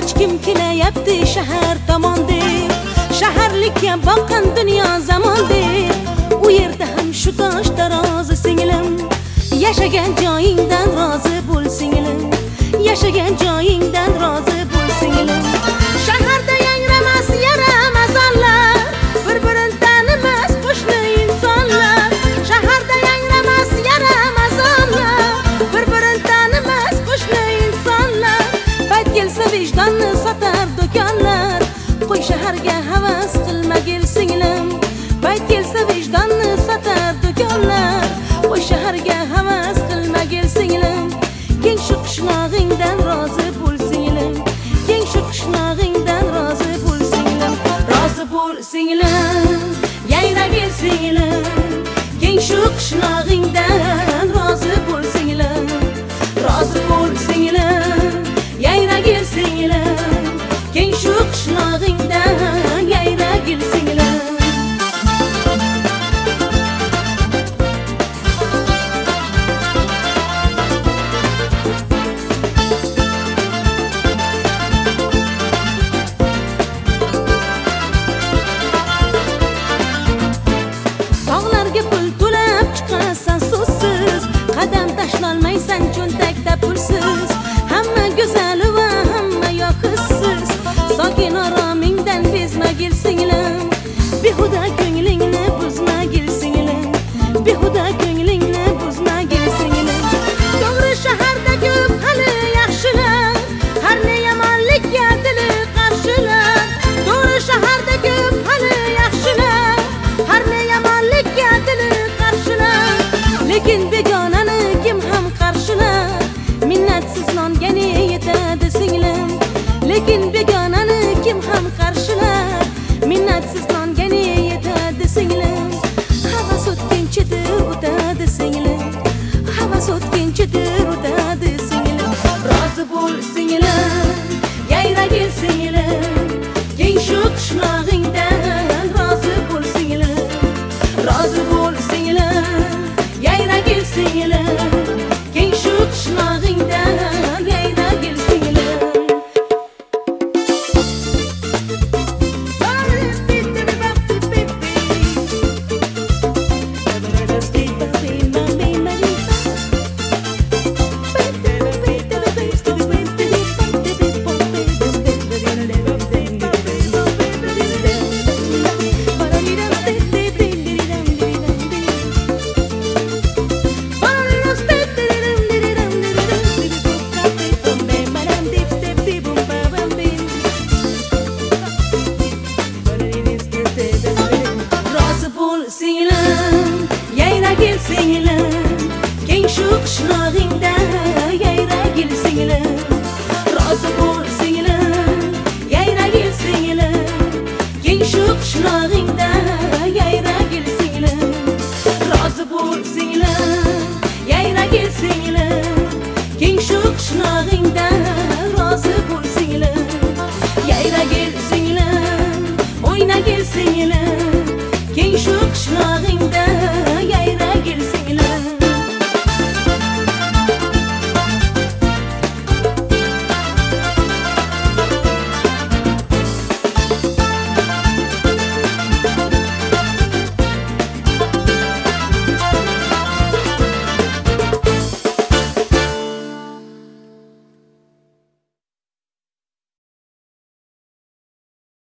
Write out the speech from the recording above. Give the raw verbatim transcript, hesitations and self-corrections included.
Hech kim kelayapti shahar tomon deb, shaharlikka boqqan dunyo zamon deb. U yerda ham shu tosh tarozi singlim, yashagan joyingdan rozi bo'l singlim, yashagan joyingdan rozi bo'l singlim. Shaharda yangramas yaramas onlar, bir-birini tanimas qo'shni insonlar. Shaharda yangramas yaramas onlar, bir-birini tanimas qo'shni insonlar. Payt kelsa vijdonni sotar do'konlar, qo'y shaharga havas qilmagil singlim. Payt kelsa vijdonni sotar do'konlar, qo'y shaharga havas qilmagil singlim. Keng shu qishlog'ingdan rozi bo'l singlim, keng shu qishlog'ingdan rozi bo'l singlim, rozi bo'l singlim, yayragil singlim. Keng shu qishlog'ingdan rozi bo'l singlim, rozi bo'l singlim, yayragil singlim. Keng shu qishlog'ingdan yayragil singlim. Tashlolmaysan cho'ntakda pulsiz, hamma go'zal va hamma yoqisiz. Sokin oromingdan bezmagil singlim, behuda ko'nglingni buzmagil singlim, behuda ko'nglingni buzmagil singlim. To'g'ri shaharda ko'p hali yaxshilar, har ne yomonlikka dili qarshilar. To'g'ri shaharda ko'p hali yaxshilar, har ne yomonlikka dili qarshilar. Lekin begonani kim ham qarshilar, minnatsiz nonga ne yetadi singlim. Lekin begonani kim ham qarshilar, minnatsiz nonga ne yetadi singlim. Havas o'tkinchidir o'tadi singlim, havas o'tkinchidir o'tadi singlim. Rozi bo'l singlim, yayragil singlim. Keng shu qishlog'ingdan rozi bo'l singlim, rozi bo'l singlim, yayragil singlim. Keng shu qishlog'ingdan yayragil singlim. Singlim, yayragil singlim. Keng shu qishlog'ingda